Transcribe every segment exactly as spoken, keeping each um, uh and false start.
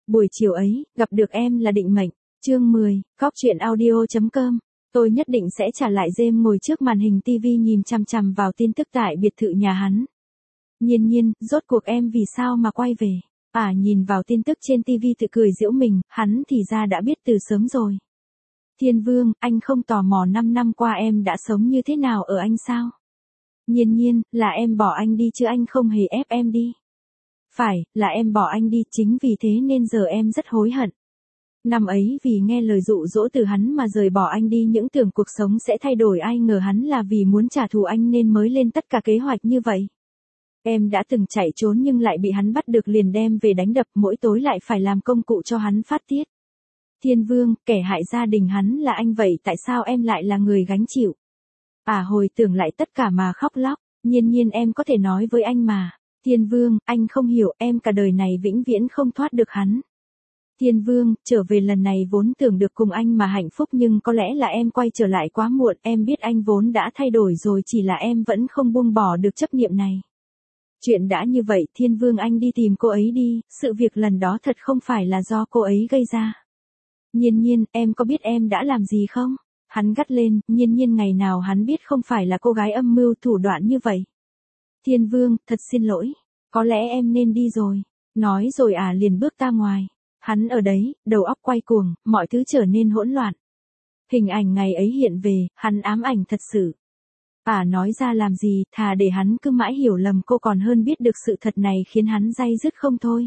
buổi chiều ấy, gặp được em là định mệnh. Chương mười, Góc truyện audio chấm com. Tôi nhất định sẽ trả lại James ngồi trước màn hình ti vi nhìn chằm chằm vào tin tức tại biệt thự nhà hắn. Nhiên nhiên, rốt cuộc em vì sao mà quay về? À nhìn vào tin tức trên ti vi tự cười giễu mình, hắn thì ra đã biết từ sớm rồi. Thiên Vương, anh không tò mò năm năm qua em đã sống như thế nào ở anh sao? Nhiên nhiên, là em bỏ anh đi chứ anh không hề ép em đi. Phải, là em bỏ anh đi, chính vì thế nên giờ em rất hối hận. Năm ấy vì nghe lời dụ dỗ từ hắn mà rời bỏ anh đi, những tưởng cuộc sống sẽ thay đổi, ai ngờ hắn là vì muốn trả thù anh nên mới lên tất cả kế hoạch như vậy. Em đã từng chạy trốn nhưng lại bị hắn bắt được liền đem về đánh đập, mỗi tối lại phải làm công cụ cho hắn phát tiết. Thiên Vương, kẻ hại gia đình hắn là anh, vậy tại sao em lại là người gánh chịu? À hồi tưởng lại tất cả mà khóc lóc, nhiên nhiên em có thể nói với anh mà. Thiên Vương, anh không hiểu, em cả đời này vĩnh viễn không thoát được hắn. Thiên Vương, trở về lần này vốn tưởng được cùng anh mà hạnh phúc nhưng có lẽ là em quay trở lại quá muộn, em biết anh vốn đã thay đổi rồi, chỉ là em vẫn không buông bỏ được chấp niệm này. Chuyện đã như vậy, Thiên Vương anh đi tìm cô ấy đi, sự việc lần đó thật không phải là do cô ấy gây ra. Nhiên nhiên, em có biết em đã làm gì không? Hắn gắt lên, nhiên nhiên ngày nào hắn biết không phải là cô gái âm mưu thủ đoạn như vậy. Thiên Vương, thật xin lỗi, có lẽ em nên đi rồi. Nói rồi à liền bước ra ngoài. Hắn ở đấy, đầu óc quay cuồng, mọi thứ trở nên hỗn loạn. Hình ảnh ngày ấy hiện về, hắn ám ảnh thật sự. À nói ra làm gì, thà để hắn cứ mãi hiểu lầm cô còn hơn biết được sự thật này khiến hắn day dứt không thôi.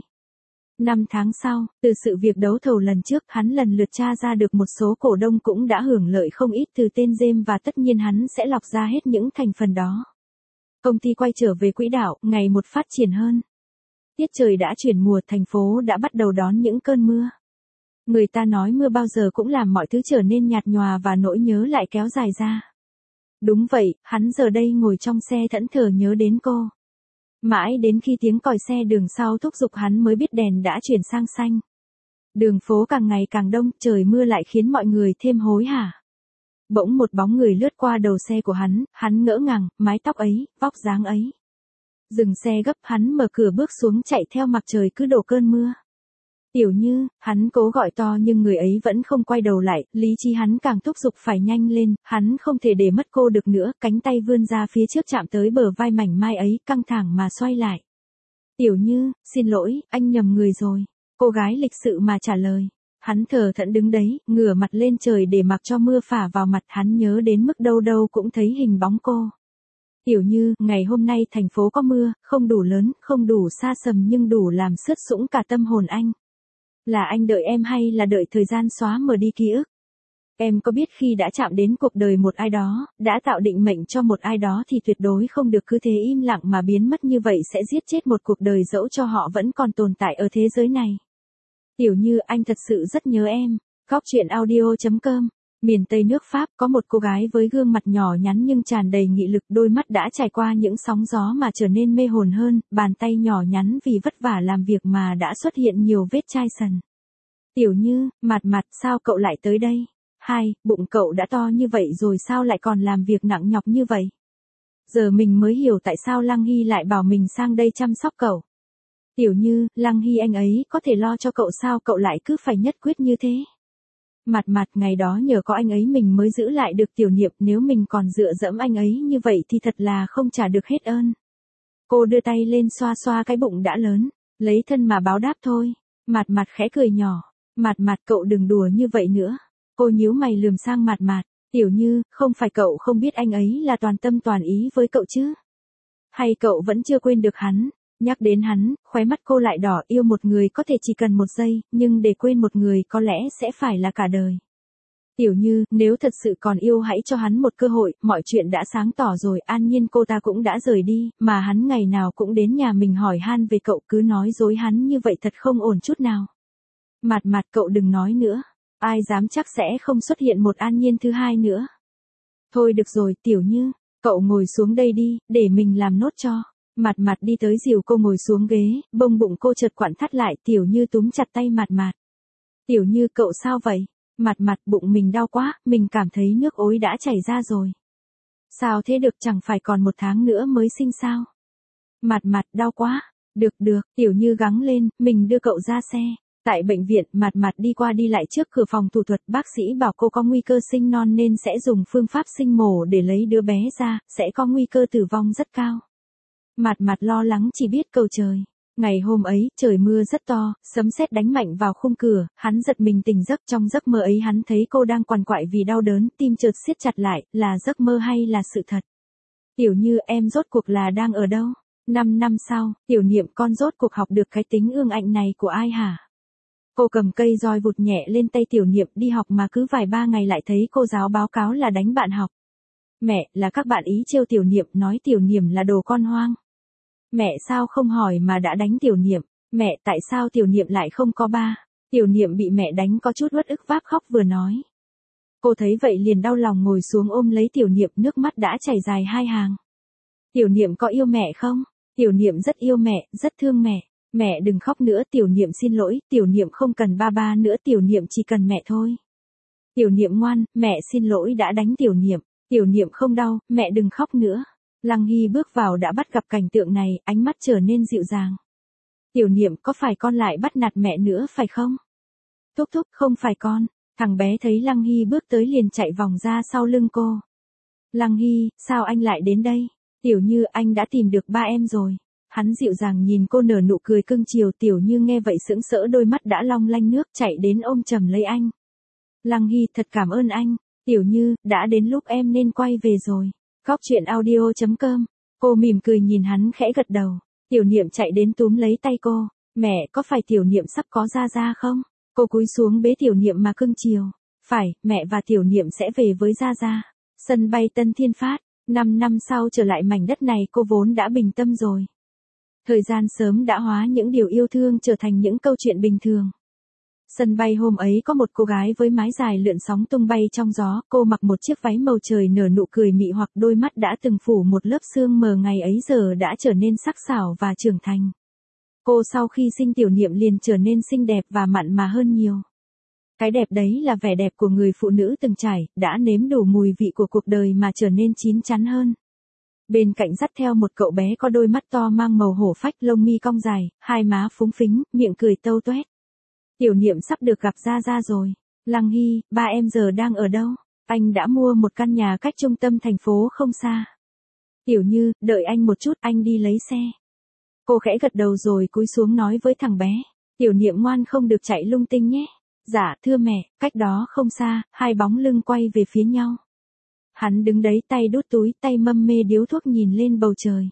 Năm tháng sau, từ sự việc đấu thầu lần trước, hắn lần lượt tra ra được một số cổ đông cũng đã hưởng lợi không ít từ tên James và tất nhiên hắn sẽ lọc ra hết những thành phần đó. Công ty quay trở về quỹ đạo, ngày một phát triển hơn. Tiết trời đã chuyển mùa, thành phố đã bắt đầu đón những cơn mưa. Người ta nói mưa bao giờ cũng làm mọi thứ trở nên nhạt nhòa và nỗi nhớ lại kéo dài ra. Đúng vậy, hắn giờ đây ngồi trong xe thẫn thờ nhớ đến cô. Mãi đến khi tiếng còi xe đường sau thúc giục hắn mới biết đèn đã chuyển sang xanh. Đường phố càng ngày càng đông, trời mưa lại khiến mọi người thêm hối hả. Bỗng một bóng người lướt qua đầu xe của hắn, hắn ngỡ ngàng, mái tóc ấy, vóc dáng ấy. Dừng xe gấp, hắn mở cửa bước xuống chạy theo mặc trời cứ đổ cơn mưa. Tiểu Như, hắn cố gọi to nhưng người ấy vẫn không quay đầu lại, lý trí hắn càng thúc giục phải nhanh lên, hắn không thể để mất cô được nữa, cánh tay vươn ra phía trước chạm tới bờ vai mảnh mai ấy, căng thẳng mà xoay lại. Tiểu Như, xin lỗi, anh nhầm người rồi. Cô gái lịch sự mà trả lời. Hắn thờ thẫn đứng đấy, ngửa mặt lên trời để mặc cho mưa phả vào mặt, hắn nhớ đến mức đâu đâu cũng thấy hình bóng cô. Tiểu Như, ngày hôm nay thành phố có mưa, không đủ lớn, không đủ xa xầm nhưng đủ làm sướt sũng cả tâm hồn anh. Là anh đợi em hay là đợi thời gian xóa mờ đi ký ức? Em có biết khi đã chạm đến cuộc đời một ai đó, đã tạo định mệnh cho một ai đó thì tuyệt đối không được cứ thế im lặng mà biến mất, như vậy sẽ giết chết một cuộc đời dẫu cho họ vẫn còn tồn tại ở thế giới này. Tiểu Như, anh thật sự rất nhớ em. Góc truyện audio chấm com. Miền Tây nước Pháp có một cô gái với gương mặt nhỏ nhắn nhưng tràn đầy nghị lực, đôi mắt đã trải qua những sóng gió mà trở nên mê hồn hơn, bàn tay nhỏ nhắn vì vất vả làm việc mà đã xuất hiện nhiều vết chai sần. Tiểu Như, mặt mặt, sao cậu lại tới đây? Hai, bụng cậu đã to như vậy rồi sao lại còn làm việc nặng nhọc như vậy? Giờ mình mới hiểu tại sao Lăng Hy lại bảo mình sang đây chăm sóc cậu. Tiểu Như, Lăng Hy anh ấy có thể lo cho cậu sao cậu lại cứ phải nhất quyết như thế? Mặt mặt, ngày đó nhờ có anh ấy mình mới giữ lại được Tiểu Niệm, nếu mình còn dựa dẫm anh ấy như vậy thì thật là không trả được hết ơn. Cô đưa tay lên xoa xoa cái bụng đã lớn, lấy thân mà báo đáp thôi. Mặt mặt khẽ cười nhỏ, mặt mặt cậu đừng đùa như vậy nữa. Cô nhíu mày lườm sang mặt mặt, Tiểu Như, không phải cậu không biết anh ấy là toàn tâm toàn ý với cậu chứ? Hay cậu vẫn chưa quên được hắn? Nhắc đến hắn, khóe mắt cô lại đỏ, yêu một người có thể chỉ cần một giây, nhưng để quên một người có lẽ sẽ phải là cả đời. Tiểu Như, nếu thật sự còn yêu hãy cho hắn một cơ hội, mọi chuyện đã sáng tỏ rồi, an nhiên cô ta cũng đã rời đi, mà hắn ngày nào cũng đến nhà mình hỏi han về cậu, cứ nói dối hắn như vậy thật không ổn chút nào. Mặt mặt cậu đừng nói nữa, ai dám chắc sẽ không xuất hiện một an nhiên thứ hai nữa. Thôi được rồi, Tiểu Như, cậu ngồi xuống đây đi, để mình làm nốt cho. Mặt mặt đi tới dìu cô ngồi xuống ghế, bông bụng cô chợt quặn thắt lại, Tiểu Như túm chặt tay mặt mặt. Tiểu Như cậu sao vậy? Mặt mặt, bụng mình đau quá, mình cảm thấy nước ối đã chảy ra rồi. Sao thế được, chẳng phải còn một tháng nữa mới sinh sao? Mặt mặt, đau quá. Được được, Tiểu Như gắng lên, mình đưa cậu ra xe. Tại bệnh viện, Mạt Mạt đi qua đi lại trước cửa phòng thủ thuật, bác sĩ bảo cô có nguy cơ sinh non nên sẽ dùng phương pháp sinh mổ để lấy đứa bé ra, sẽ có nguy cơ tử vong rất cao. Mạt Mạt lo lắng chỉ biết cầu trời. Ngày hôm ấy, trời mưa rất to, sấm sét đánh mạnh vào khung cửa, hắn giật mình tỉnh giấc, trong giấc mơ ấy hắn thấy cô đang quằn quại vì đau đớn, tim chợt siết chặt lại, là giấc mơ hay là sự thật? Tiểu Như, em rốt cuộc là đang ở đâu? Năm năm sau, Tiểu Niệm, con rốt cuộc học được cái tính ương ngạnh này của ai hả? Cô cầm cây roi vụt nhẹ lên tay Tiểu Niệm, đi học mà cứ vài ba ngày lại thấy cô giáo báo cáo là đánh bạn học. Mẹ, là các bạn ý trêu Tiểu Niệm, nói Tiểu Niệm là đồ con hoang. Mẹ sao không hỏi mà đã đánh Tiểu Niệm? Mẹ, tại sao Tiểu Niệm lại không có ba? Tiểu Niệm bị mẹ đánh có chút uất ức vác khóc vừa nói. Cô thấy vậy liền đau lòng ngồi xuống ôm lấy Tiểu Niệm, nước mắt đã chảy dài hai hàng. Tiểu Niệm có yêu mẹ không? Tiểu Niệm rất yêu mẹ, rất thương mẹ. Mẹ đừng khóc nữa, Tiểu Niệm xin lỗi, Tiểu Niệm không cần ba ba nữa, Tiểu Niệm chỉ cần mẹ thôi. Tiểu Niệm ngoan, mẹ xin lỗi đã đánh Tiểu Niệm. Tiểu Niệm không đau, mẹ đừng khóc nữa. Lăng Hy bước vào đã bắt gặp cảnh tượng này, ánh mắt trở nên dịu dàng. Tiểu Niệm, có phải con lại bắt nạt mẹ nữa phải không? Thúc thúc, không phải con. Thằng bé thấy Lăng Hy bước tới liền chạy vòng ra sau lưng cô. Lăng Hy, sao anh lại đến đây? Tiểu Như, anh đã tìm được ba em rồi. Hắn dịu dàng nhìn cô nở nụ cười cưng chiều. Tiểu Như nghe vậy sững sỡ, đôi mắt đã long lanh nước, chạy đến ôm chầm lấy anh. Lăng Hy, thật cảm ơn anh. Tiểu Như, đã đến lúc em nên quay về rồi. Góc truyện audio chấm com. Cô mỉm cười nhìn hắn khẽ gật đầu. Tiểu Niệm chạy đến túm lấy tay cô. Mẹ, có phải Tiểu Niệm sắp có ra ra không? Cô cúi xuống bế Tiểu Niệm mà cưng chiều. Phải, mẹ và Tiểu Niệm sẽ về với ra ra. Sân bay Tân Thiên Phát. Năm năm sau trở lại mảnh đất này, cô vốn đã bình tâm rồi. Thời gian sớm đã hóa những điều yêu thương trở thành những câu chuyện bình thường. Sân bay hôm ấy có một cô gái với mái dài lượn sóng tung bay trong gió, cô mặc một chiếc váy màu trời nở nụ cười mị hoặc, đôi mắt đã từng phủ một lớp sương mờ ngày ấy giờ đã trở nên sắc sảo và trưởng thành. Cô sau khi sinh Tiểu Niệm liền trở nên xinh đẹp và mặn mà hơn nhiều. Cái đẹp đấy là vẻ đẹp của người phụ nữ từng trải, đã nếm đủ mùi vị của cuộc đời mà trở nên chín chắn hơn. Bên cạnh dắt theo một cậu bé có đôi mắt to mang màu hổ phách, lông mi cong dài, hai má phúng phính, miệng cười tâu toét. Tiểu Niệm sắp được gặp ra ra rồi. Lăng Hy, ba em giờ đang ở đâu? Anh đã mua một căn nhà cách trung tâm thành phố không xa. Tiểu Như, đợi anh một chút, anh đi lấy xe. Cô khẽ gật đầu rồi cúi xuống nói với thằng bé. Tiểu Niệm ngoan, không được chạy lung tung nhé. Dạ, thưa mẹ. Cách đó không xa, hai bóng lưng quay về phía nhau. Hắn đứng đấy, tay đút túi, tay mâm mê điếu thuốc nhìn lên bầu trời.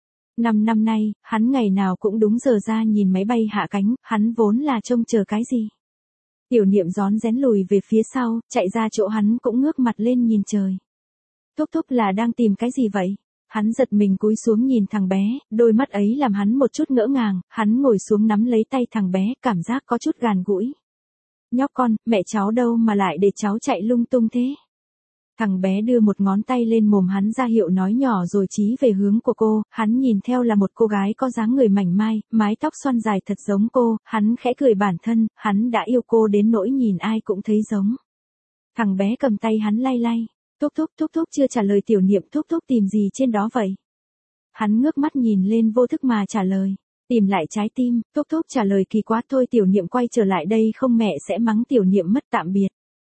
Năm năm nay, hắn ngày nào cũng đúng giờ ra nhìn máy bay hạ cánh, hắn vốn là trông chờ cái gì. Tiểu Niệm rón rén lùi về phía sau, chạy ra chỗ hắn cũng ngước mặt lên nhìn trời. Thúc thúc là đang tìm cái gì vậy? Hắn giật mình cúi xuống nhìn thằng bé, đôi mắt ấy làm hắn một chút ngỡ ngàng, hắn ngồi xuống nắm lấy tay thằng bé, cảm giác có chút gần gũi. Nhóc con, mẹ cháu đâu mà lại để cháu chạy lung tung thế? Thằng bé đưa một ngón tay lên mồm hắn ra hiệu nói nhỏ rồi chí về hướng của cô, hắn nhìn theo là một cô gái có dáng người mảnh mai, mái tóc xoăn dài thật giống cô, hắn khẽ cười bản thân, hắn đã yêu cô đến nỗi nhìn ai cũng thấy giống. Thằng bé cầm tay hắn lay lay, thúc thúc thúc thúc chưa trả lời. Tiểu Niệm, thúc thúc tìm gì trên đó vậy? Hắn ngước mắt nhìn lên vô thức mà trả lời, tìm lại trái tim. Thúc thúc trả lời kỳ quá, thôi Tiểu Niệm quay trở lại đây không mẹ sẽ mắng Tiểu Niệm mất. Tạm biệt.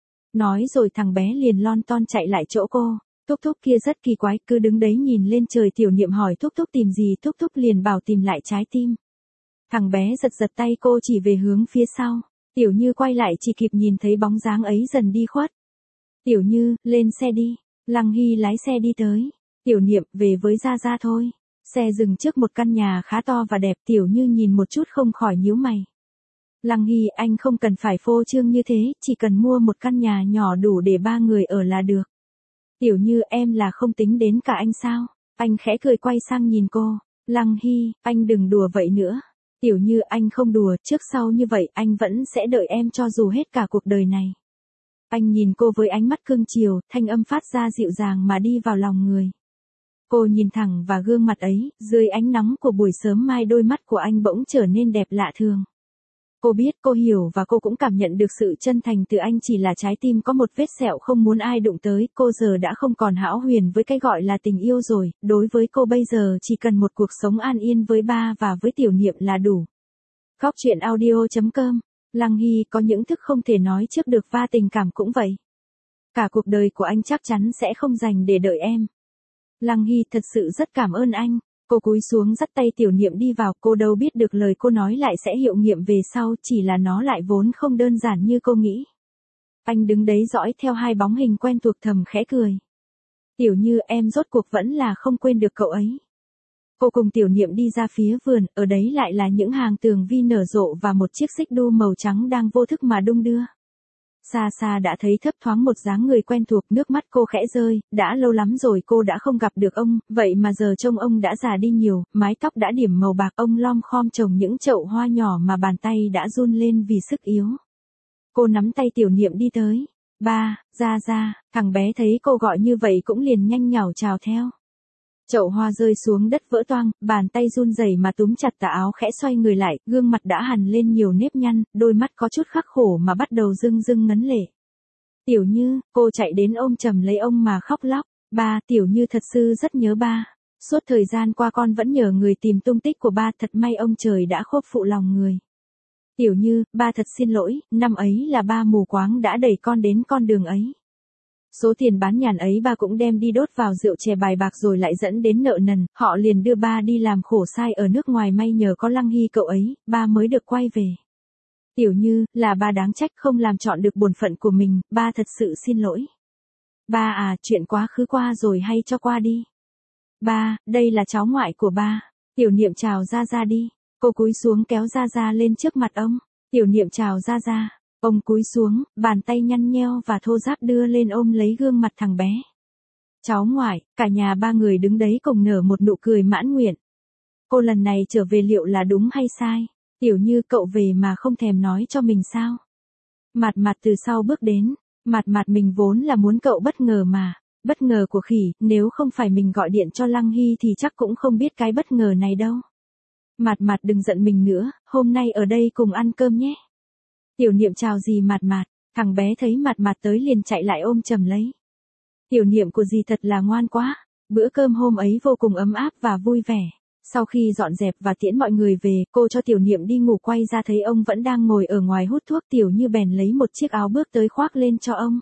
Nói rồi thằng bé liền lon ton chạy lại chỗ cô. Thúc thúc kia rất kỳ quái, cứ đứng đấy nhìn lên trời. Tiểu Niệm hỏi thúc thúc tìm gì, thúc thúc liền bảo tìm lại trái tim. Thằng bé giật giật tay cô chỉ về hướng phía sau. Tiểu Như quay lại chỉ kịp nhìn thấy bóng dáng ấy dần đi khuất. Tiểu Như, lên xe đi. Lăng Hy lái xe đi tới. Tiểu Niệm, về với ra ra thôi. Xe dừng trước một căn nhà khá to và đẹp. Tiểu Như nhìn một chút không khỏi nhíu mày. Lăng Hy, anh không cần phải phô trương như thế, chỉ cần mua một căn nhà nhỏ đủ để ba người ở là được. Tiểu Như, em là không tính đến cả anh sao? Anh khẽ cười quay sang nhìn cô. Lăng Hy, anh đừng đùa vậy nữa. Tiểu Như, anh không đùa, trước sau như vậy anh vẫn sẽ đợi em cho dù hết cả cuộc đời này. Anh nhìn cô với ánh mắt cưng chiều, thanh âm phát ra dịu dàng mà đi vào lòng người. Cô nhìn thẳng vào gương mặt ấy, dưới ánh nắng của buổi sớm mai đôi mắt của anh bỗng trở nên đẹp lạ thường. Cô biết, cô hiểu và cô cũng cảm nhận được sự chân thành từ anh, chỉ là trái tim có một vết sẹo không muốn ai đụng tới. Cô giờ đã không còn hão huyền với cái gọi là tình yêu rồi, đối với cô bây giờ chỉ cần một cuộc sống an yên với ba và với Tiểu Niệm là đủ. Góc truyện audio chấm com Lăng Hy có những thức không thể nói trước được và tình cảm cũng vậy. Cả cuộc đời của anh chắc chắn sẽ không dành để đợi em. Lăng Hy thật sự rất cảm ơn anh. Cô cúi xuống dắt tay Tiểu Niệm đi vào, cô đâu biết được lời cô nói lại sẽ hiệu nghiệm về sau, chỉ là nó lại vốn không đơn giản như cô nghĩ. Anh đứng đấy dõi theo hai bóng hình quen thuộc thầm khẽ cười. Tiểu Như, em rốt cuộc vẫn là không quên được cậu ấy. Cô cùng Tiểu Niệm đi ra phía vườn, ở đấy lại là những hàng tường vi nở rộ và một chiếc xích đu màu trắng đang vô thức mà đung đưa. Xa xa đã thấy thấp thoáng một dáng người quen thuộc, nước mắt cô khẽ rơi, đã lâu lắm rồi cô đã không gặp được ông, vậy mà giờ trông ông đã già đi nhiều, mái tóc đã điểm màu bạc, ông lom khom trồng những chậu hoa nhỏ mà bàn tay đã run lên vì sức yếu. Cô nắm tay Tiểu Niệm đi tới. Ba, ra ra, thằng bé thấy cô gọi như vậy cũng liền nhanh nhảu chào theo. Chậu hoa rơi xuống đất vỡ toang, bàn tay run rẩy mà túm chặt tà áo khẽ xoay người lại, gương mặt đã hằn lên nhiều nếp nhăn, đôi mắt có chút khắc khổ mà bắt đầu rưng rưng ngấn lệ. Tiểu Như, cô chạy đến ôm chầm lấy ông mà khóc lóc. Ba, Tiểu Như thật sự rất nhớ ba. Suốt thời gian qua con vẫn nhờ người tìm tung tích của ba, thật may ông trời đã khốp phụ lòng người. Tiểu Như, ba thật xin lỗi, năm ấy là ba mù quáng đã đẩy con đến con đường ấy. Số tiền bán nhàn ấy ba cũng đem đi đốt vào rượu chè bài bạc rồi lại dẫn đến nợ nần, họ liền đưa ba đi làm khổ sai ở nước ngoài, may nhờ có Lăng Hy cậu ấy, ba mới được quay về. Tiểu Như, là ba đáng trách không làm chọn được bổn phận của mình, ba thật sự xin lỗi. Ba à, chuyện quá khứ qua rồi hay cho qua đi. Ba, đây là cháu ngoại của ba. Tiểu Niệm chào ra ra đi. Cô cúi xuống kéo ra ra lên trước mặt ông. Tiểu Niệm chào ra ra. Ông cúi xuống, bàn tay nhăn nheo và thô ráp đưa lên ôm lấy gương mặt thằng bé. Cháu ngoại, cả nhà ba người đứng đấy cùng nở một nụ cười mãn nguyện. Cô lần này trở về liệu là đúng hay sai? Tiểu Như, cậu về mà không thèm nói cho mình sao? Mạt Mạt từ sau bước đến. Mạt Mạt, mình vốn là muốn cậu bất ngờ mà. Bất ngờ của khỉ, nếu không phải mình gọi điện cho Lăng Hy thì chắc cũng không biết cái bất ngờ này đâu. Mạt Mạt đừng giận mình nữa, hôm nay ở đây cùng ăn cơm nhé. Tiểu Niệm chào dì Mạt Mạt, thằng bé thấy Mạt Mạt tới liền chạy lại ôm chầm lấy. Tiểu Niệm của dì thật là ngoan quá, bữa cơm hôm ấy vô cùng ấm áp và vui vẻ. Sau khi dọn dẹp và tiễn mọi người về, cô cho Tiểu Niệm đi ngủ, quay ra thấy ông vẫn đang ngồi ở ngoài hút thuốc. Tiểu Như bèn lấy một chiếc áo bước tới khoác lên cho ông.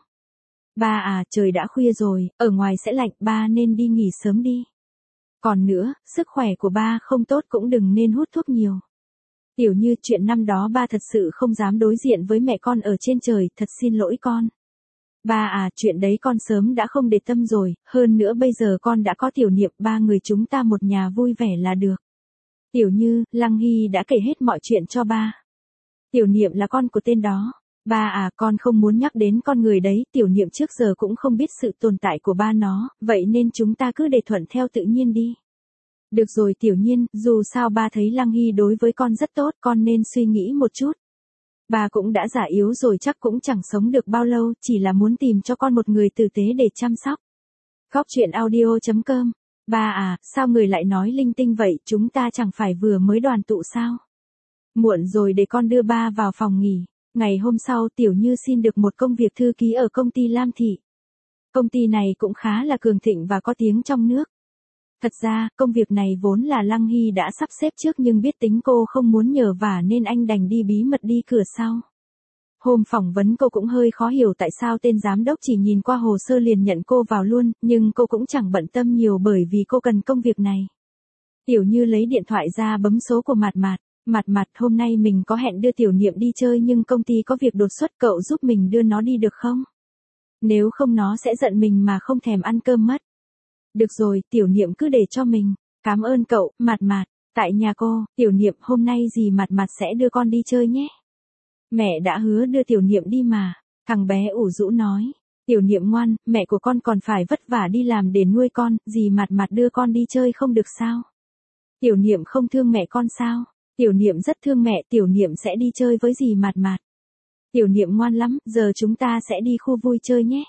Ba à, trời đã khuya rồi, ở ngoài sẽ lạnh, ba nên đi nghỉ sớm đi. Còn nữa, sức khỏe của ba không tốt cũng đừng nên hút thuốc nhiều. Tiểu Như, chuyện năm đó ba thật sự không dám đối diện với mẹ con ở trên trời, thật xin lỗi con. Ba à, chuyện đấy con sớm đã không để tâm rồi, hơn nữa bây giờ con đã có Tiểu Niệm, ba người chúng ta một nhà vui vẻ là được. Tiểu Như, Lăng Hy đã kể hết mọi chuyện cho ba. Tiểu Niệm là con của tên đó. Ba à, con không muốn nhắc đến con người đấy, Tiểu Niệm trước giờ cũng không biết sự tồn tại của ba nó, vậy nên chúng ta cứ để thuận theo tự nhiên đi. Được rồi Tiểu Nhiên, dù sao ba thấy Lăng Hy đối với con rất tốt, con nên suy nghĩ một chút. Ba cũng đã già yếu rồi, chắc cũng chẳng sống được bao lâu, chỉ là muốn tìm cho con một người tử tế để chăm sóc. Khóc chuyện audio chấm com. Ba à, sao người lại nói linh tinh vậy, chúng ta chẳng phải vừa mới đoàn tụ sao? Muộn rồi, để con đưa ba vào phòng nghỉ. Ngày hôm sau Tiểu Như xin được một công việc thư ký ở công ty Lam Thị. Công ty này cũng khá là cường thịnh và có tiếng trong nước. Thật ra, công việc này vốn là Lăng Hy đã sắp xếp trước nhưng biết tính cô không muốn nhờ vả nên anh đành đi bí mật đi cửa sau. Hôm phỏng vấn cô cũng hơi khó hiểu tại sao tên giám đốc chỉ nhìn qua hồ sơ liền nhận cô vào luôn, nhưng cô cũng chẳng bận tâm nhiều bởi vì cô cần công việc này. Tiểu Như lấy điện thoại ra bấm số của Mạt Mạt. Mạt Mạt, hôm nay mình có hẹn đưa Tiểu Niệm đi chơi nhưng công ty có việc đột xuất, cậu giúp mình đưa nó đi được không? Nếu không nó sẽ giận mình mà không thèm ăn cơm mất. Được rồi, Tiểu Niệm cứ để cho mình. Cảm ơn cậu, Mạt Mạt. Tại nhà cô, Tiểu Niệm, hôm nay dì Mạt Mạt sẽ đưa con đi chơi nhé. Mẹ đã hứa đưa Tiểu Niệm đi mà. Thằng bé ủ rũ nói. Tiểu Niệm ngoan, mẹ của con còn phải vất vả đi làm để nuôi con, dì Mạt Mạt đưa con đi chơi không được sao? Tiểu Niệm không thương mẹ con sao? Tiểu Niệm rất thương mẹ, Tiểu Niệm sẽ đi chơi với dì Mạt Mạt. Tiểu Niệm ngoan lắm, giờ chúng ta sẽ đi khu vui chơi nhé.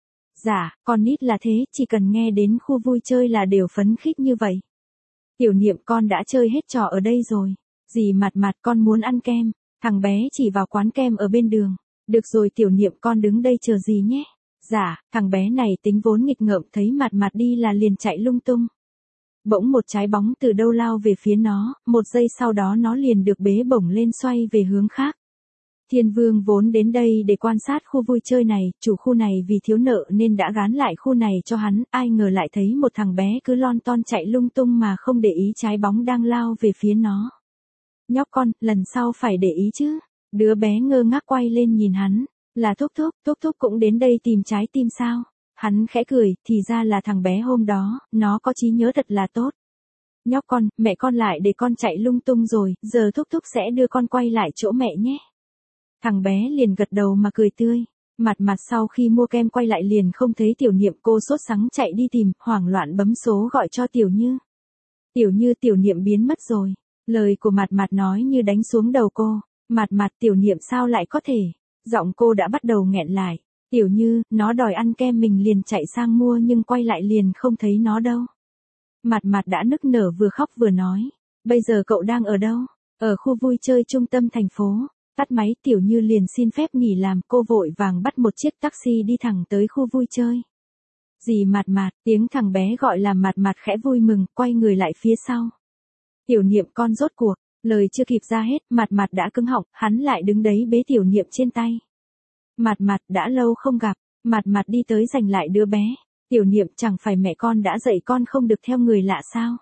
Dạ, con nít là thế, chỉ cần nghe đến khu vui chơi là đều phấn khích như vậy. Tiểu Niệm, con đã chơi hết trò ở đây rồi. Dì Mạt Mạt, con muốn ăn kem. Thằng bé chỉ vào quán kem ở bên đường. Được rồi Tiểu Niệm, con đứng đây chờ dì nhé. Dạ, thằng bé này tính vốn nghịch ngợm, thấy Mạt Mạt đi là liền chạy lung tung. Bỗng một trái bóng từ đâu lao về phía nó, một giây sau đó nó liền được bế bổng lên xoay về hướng khác. Thiên Vương vốn đến đây để quan sát khu vui chơi này, chủ khu này vì thiếu nợ nên đã gán lại khu này cho hắn, ai ngờ lại thấy một thằng bé cứ lon ton chạy lung tung mà không để ý trái bóng đang lao về phía nó. Nhóc con, lần sau phải để ý chứ. Đứa bé ngơ ngác quay lên nhìn hắn, là Thúc Thúc, Thúc Thúc cũng đến đây tìm trái tim sao? Hắn khẽ cười, thì ra là thằng bé hôm đó, nó có trí nhớ thật là tốt. Nhóc con, mẹ con lại để con chạy lung tung rồi, giờ Thúc Thúc sẽ đưa con quay lại chỗ mẹ nhé. Thằng bé liền gật đầu mà cười tươi. Mặt mặt sau khi mua kem quay lại liền không thấy Tiểu Niệm, cô sốt sắng chạy đi tìm, hoảng loạn bấm số gọi cho Tiểu Như. Tiểu Như, Tiểu Niệm biến mất rồi. Lời của Mặt Mặt nói như đánh xuống đầu cô. Mặt Mặt, Tiểu Niệm sao lại có thể? Giọng cô đã bắt đầu nghẹn lại. Tiểu Như, nó đòi ăn kem mình liền chạy sang mua nhưng quay lại liền không thấy nó đâu. Mặt Mặt đã nức nở vừa khóc vừa nói. Bây giờ cậu đang ở đâu? Ở khu vui chơi trung tâm thành phố. Tắt máy, Tiểu Như liền xin phép nghỉ làm, cô vội vàng bắt một chiếc taxi đi thẳng tới khu vui chơi. Dì Mặt Mặt, tiếng thằng bé gọi làm Mặt Mặt khẽ vui mừng, quay người lại phía sau. Tiểu Niệm con rốt cuộc, lời chưa kịp ra hết, Mặt Mặt đã cứng họng, hắn lại đứng đấy bế Tiểu Niệm trên tay. Mặt Mặt, đã lâu không gặp. Mặt Mặt đi tới giành lại đứa bé. Tiểu Niệm, chẳng phải mẹ con đã dạy con không được theo người lạ sao?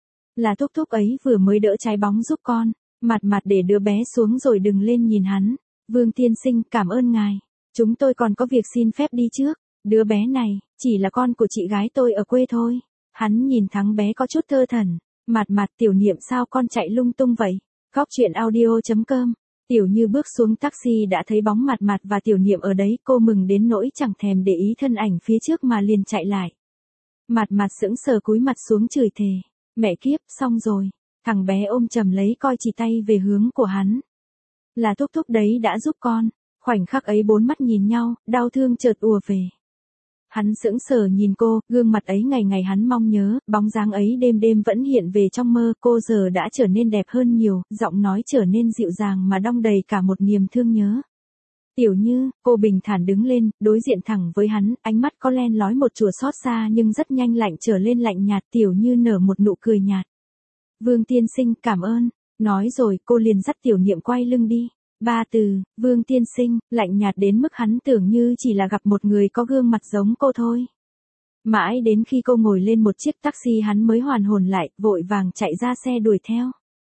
Là Thúc Thúc ấy vừa mới đỡ trái bóng giúp con. Mặt Mặt để đứa bé xuống rồi đừng lên nhìn hắn. Vương tiên sinh, cảm ơn ngài. Chúng tôi còn có việc xin phép đi trước. Đứa bé này, chỉ là con của chị gái tôi ở quê thôi. Hắn nhìn thằng bé có chút thơ thẩn. Mặt Mặt, Tiểu Niệm sao con chạy lung tung vậy? Góc truyện audio chấm com. Tiểu Như bước xuống taxi đã thấy bóng Mặt Mặt và Tiểu Niệm ở đấy, cô mừng đến nỗi chẳng thèm để ý thân ảnh phía trước mà liền chạy lại. Mặt Mặt sững sờ cúi mặt xuống chửi thề. Mẹ kiếp, xong rồi. Thằng bé ôm chầm lấy coi chỉ tay về hướng của hắn. Là Thúc Thúc đấy đã giúp con. Khoảnh khắc ấy bốn mắt nhìn nhau, đau thương chợt ùa về. Hắn sững sờ nhìn cô, gương mặt ấy ngày ngày hắn mong nhớ, bóng dáng ấy đêm đêm vẫn hiện về trong mơ, cô giờ đã trở nên đẹp hơn nhiều, giọng nói trở nên dịu dàng mà đong đầy cả một niềm thương nhớ. Tiểu Như, cô bình thản đứng lên, đối diện thẳng với hắn, ánh mắt có len lói một chùa xót xa nhưng rất nhanh lạnh trở lên lạnh nhạt. Tiểu Như nở một nụ cười nhạt. Vương tiên sinh, cảm ơn. Nói rồi cô liền dắt Tiểu Niệm quay lưng đi. Ba từ, Vương tiên sinh, lạnh nhạt đến mức hắn tưởng như chỉ là gặp một người có gương mặt giống cô thôi. Mãi đến khi cô ngồi lên một chiếc taxi hắn mới hoàn hồn lại, vội vàng chạy ra xe đuổi theo.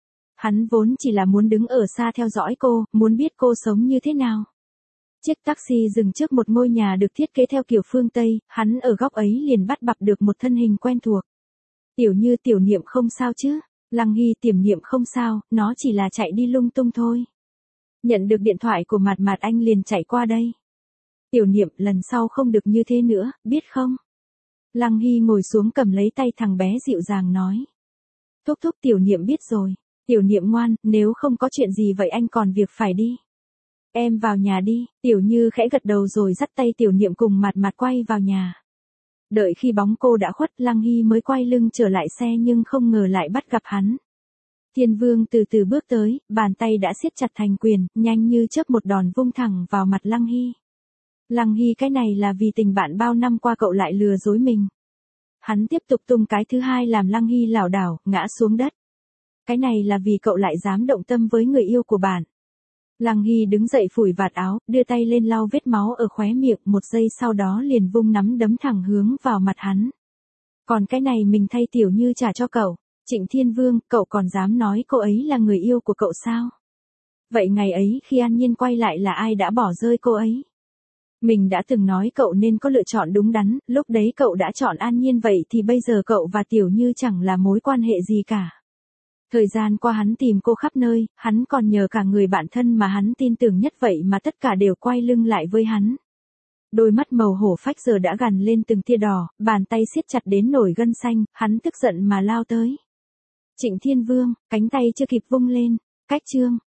Hắn vốn chỉ là muốn đứng ở xa theo dõi cô, muốn biết cô sống như thế nào. Chiếc taxi dừng trước một ngôi nhà được thiết kế theo kiểu phương Tây, hắn ở góc ấy liền bắt gặp được một thân hình quen thuộc. Tiểu Như, Tiểu Niệm không sao chứ? Lăng Hy, Tiểu Niệm không sao, nó chỉ là chạy đi lung tung thôi. Nhận được điện thoại của Mặt Mặt anh liền chạy qua đây. Tiểu Niệm, lần sau không được như thế nữa, biết không? Lăng Hy ngồi xuống cầm lấy tay thằng bé dịu dàng nói. Thúc Thúc, Tiểu Niệm biết rồi. Tiểu Niệm ngoan, nếu không có chuyện gì vậy anh còn việc phải đi. Em vào nhà đi. Tiểu Như khẽ gật đầu rồi dắt tay Tiểu Niệm cùng Mặt Mặt quay vào nhà. Đợi khi bóng cô đã khuất, Lăng Hy mới quay lưng trở lại xe nhưng không ngờ lại bắt gặp hắn. Thiên Vương từ từ bước tới, bàn tay đã siết chặt thành quyền, nhanh như chớp một đòn vung thẳng vào mặt Lăng Hy. Lăng Hy, cái này là vì tình bạn bao năm qua cậu lại lừa dối mình. Hắn tiếp tục tung cái thứ hai làm Lăng Hy lảo đảo, ngã xuống đất. Cái này là vì cậu lại dám động tâm với người yêu của bạn. Lăng Hy đứng dậy phủi vạt áo, đưa tay lên lau vết máu ở khóe miệng, một giây sau đó liền vung nắm đấm thẳng hướng vào mặt hắn. Còn cái này mình thay Tiểu Như trả cho cậu. Trịnh Thiên Vương, cậu còn dám nói cô ấy là người yêu của cậu sao? Vậy ngày ấy khi An Nhiên quay lại là ai đã bỏ rơi cô ấy? Mình đã từng nói cậu nên có lựa chọn đúng đắn, lúc đấy cậu đã chọn An Nhiên vậy thì bây giờ cậu và Tiểu Như chẳng là mối quan hệ gì cả. Thời gian qua hắn tìm cô khắp nơi, hắn còn nhờ cả người bạn thân mà hắn tin tưởng nhất vậy mà tất cả đều quay lưng lại với hắn. Đôi mắt màu hổ phách giờ đã gằn lên từng tia đỏ, bàn tay siết chặt đến nổi gân xanh, hắn tức giận mà lao tới. Trịnh Thiên Vương, cánh tay chưa kịp vung lên, cách chương.